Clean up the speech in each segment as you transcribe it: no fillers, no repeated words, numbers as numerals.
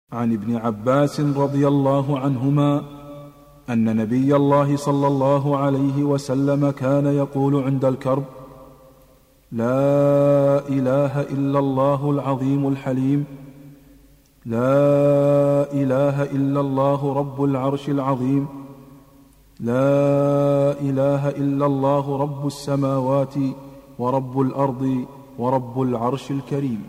عن ابن عباس رضي الله عنهما أن نبي الله صلى الله عليه وسلم كان يقول عند الكرب: لا إله إلا الله العظيم الحليم، لا إله إلا الله رب العرش العظيم، لا إله إلا الله رب السماوات ورب الأرض ورب العرش الكريم.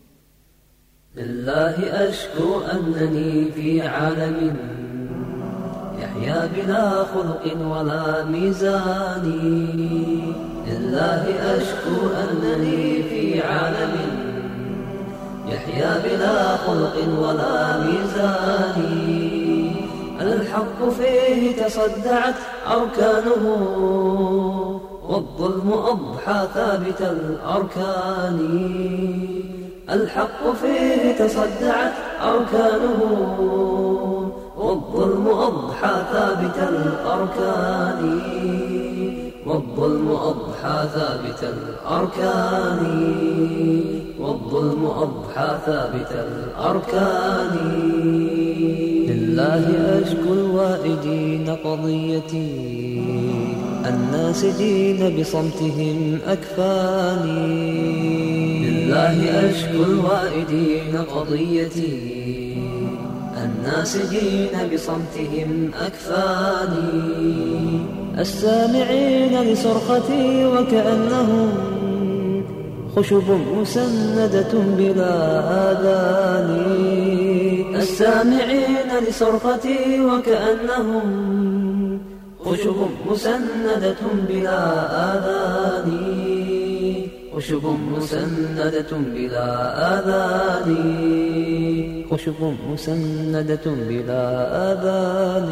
لله أشكو أنني في عالم يحيا بلا خلق ولا ميزان. لله أشكو أنني في عالم يحيا بلا خلق ولا ميزان. الحق فيه تصدعت أركانه والظلم أضحى ثابت الأركان. الحق فيه تصدعت أركانه والظلم أضحى ثابت الأركان. والظلم أضحى ثابت الأركان. والظلم أضحى ثابت الأركان. لله أشكو الوائدين قضيتي الناسجين بصمتهم أكفاني. لله أشكو الوائدين قضيتي الناسجين بصمتهم أكفاني. السامعين لصرختي وكأنهم خشب مسندة بلا آذان. السامعين لصرختي وكأنهم خشب مسندة بلا آذان. خشب مسندة بلا آذان. خشب مسندة بلا آذان.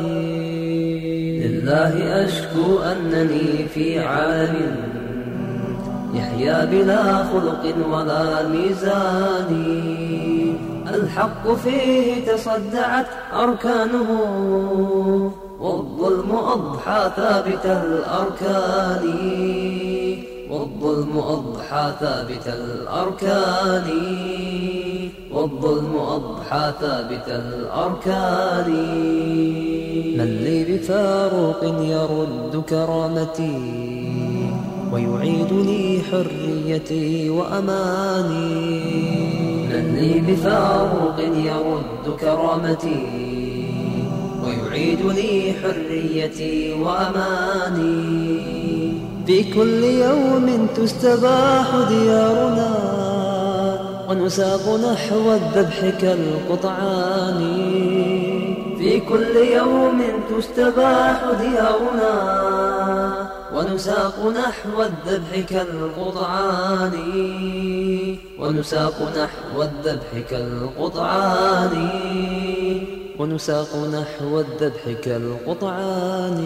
لله أشكو أنني في عالم يحيا بلا خلق ولا ميزان. الحق فيه تصدعت أركانه والظلم أضحى ثابت الأركان. والظلم أضحى ثابت الأركان. والظلم أضحى ثابت الأركان. من لي بفاروق يرد كرامتي ويعيد لي حريتي وأماني. من لي بفاروق يرد كرامتي ويعيد لي حريتي وأماني. في كل يوم تستباح ديارنا ونساق نحو الذبح كالقطعان. في كل يوم تستباح ديارنا ونساق نحو الذبح كالقطعان. ونساق نحو الذبح كالقطعان. ونساق نحو الذبح كالقطعان.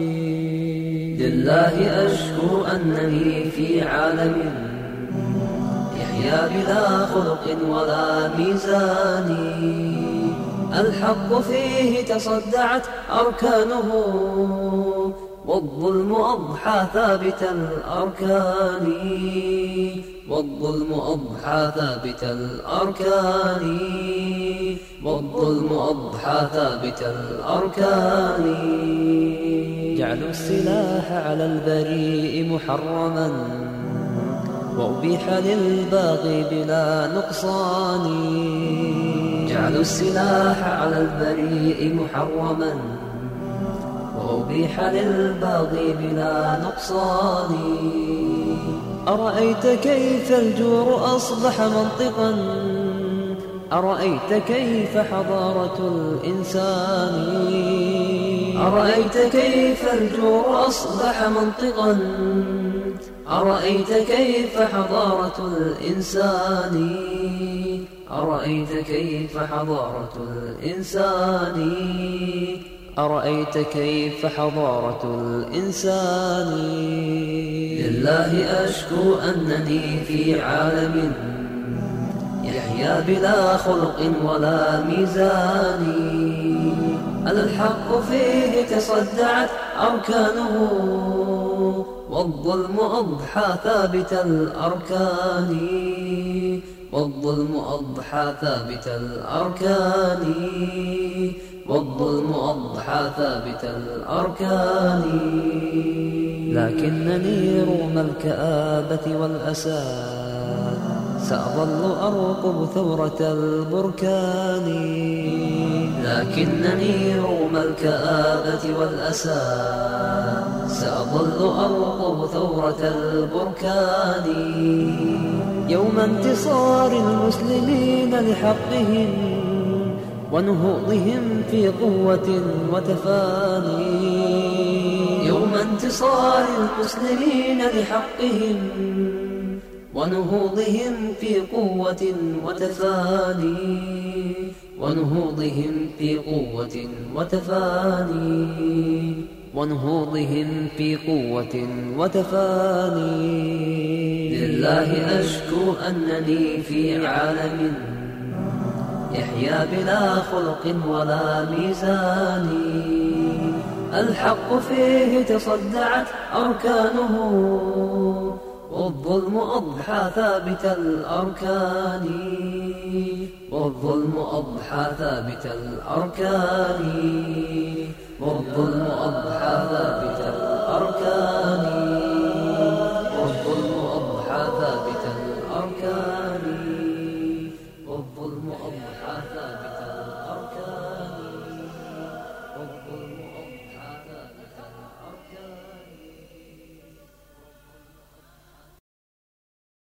لله أشكو أنني في عالم يحيا بلا خلق ولا ميزان. الحق فيه تصدعت أركانه والظلم أضحى ثابت الأركان. والظلم أضحى ثابت الأركان. والظلم أضحى ثابت الأركان. جعلوا السلاح على البريء محرما وأبيح للباغي بلا نقصان. جعلوا السلاح على البريء محرما وأبيح للباغي بلا نقصان. أرأيت كيف الجور أصبح منطقا. أرأيت كيف حضارة الإنسان. أرأيت كيف الجور أصبح منطقا. أرأيت كيف حضارة الإنسان. أرأيت كيف حضارة الإنسان. أرأيت كيف حضارة الإنسان. لله أشكو أنني في عالم يحيا بلا خلق ولا ميزان. الحق فيه تصدعت أركانه والظلم أضحى ثابت الأركان. والظلم أضحى ثابت الأركان والظلم أضحى ثابت الأركان لكنني رغم الكآبة والأسى سأظل أرقب ثورة البركان لكنني رغم الكآبة والأسى سأظل أرقب ثورة البركان يوم انتصار المسلمين لحقهم ونهوضهم في قوة وتفاني يوم انتصار المسلمين لحقهم ونهوضهم في قوة وتفاني ونهوضهم في قوة وتفاني ونهوضهم في قوة وتفاني لله أشكو أنني في عالم يحيا بلا خلق ولا ميزان الحق فيه تصدعت أركانه والظلم أضحى ثابت الأركان والظلم أضحى ثابت الأركان والظلم أضحى